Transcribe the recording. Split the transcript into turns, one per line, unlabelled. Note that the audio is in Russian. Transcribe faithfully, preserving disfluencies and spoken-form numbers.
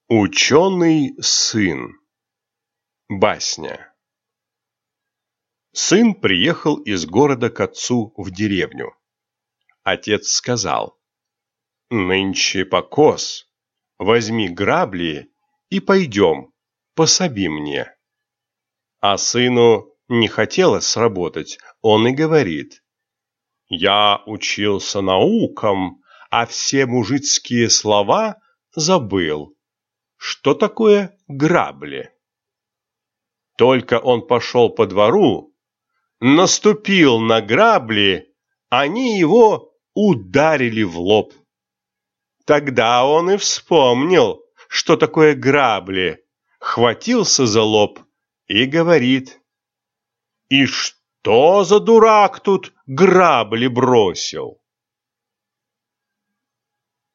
Ученый сын. Басня. Сын приехал из города к отцу в деревню. Отец сказал: «Нынче покос, возьми грабли и пойдем, пособи мне». А сыну не хотелось работать, он и говорит: «Я учился наукам, а все мужицкие слова забыл. Что такое грабли?» Только он пошел по двору, наступил на грабли, они его ударили в лоб. Тогда он и вспомнил, что такое грабли, хватился за лоб и говорит: «И что за дурак тут грабли бросил?»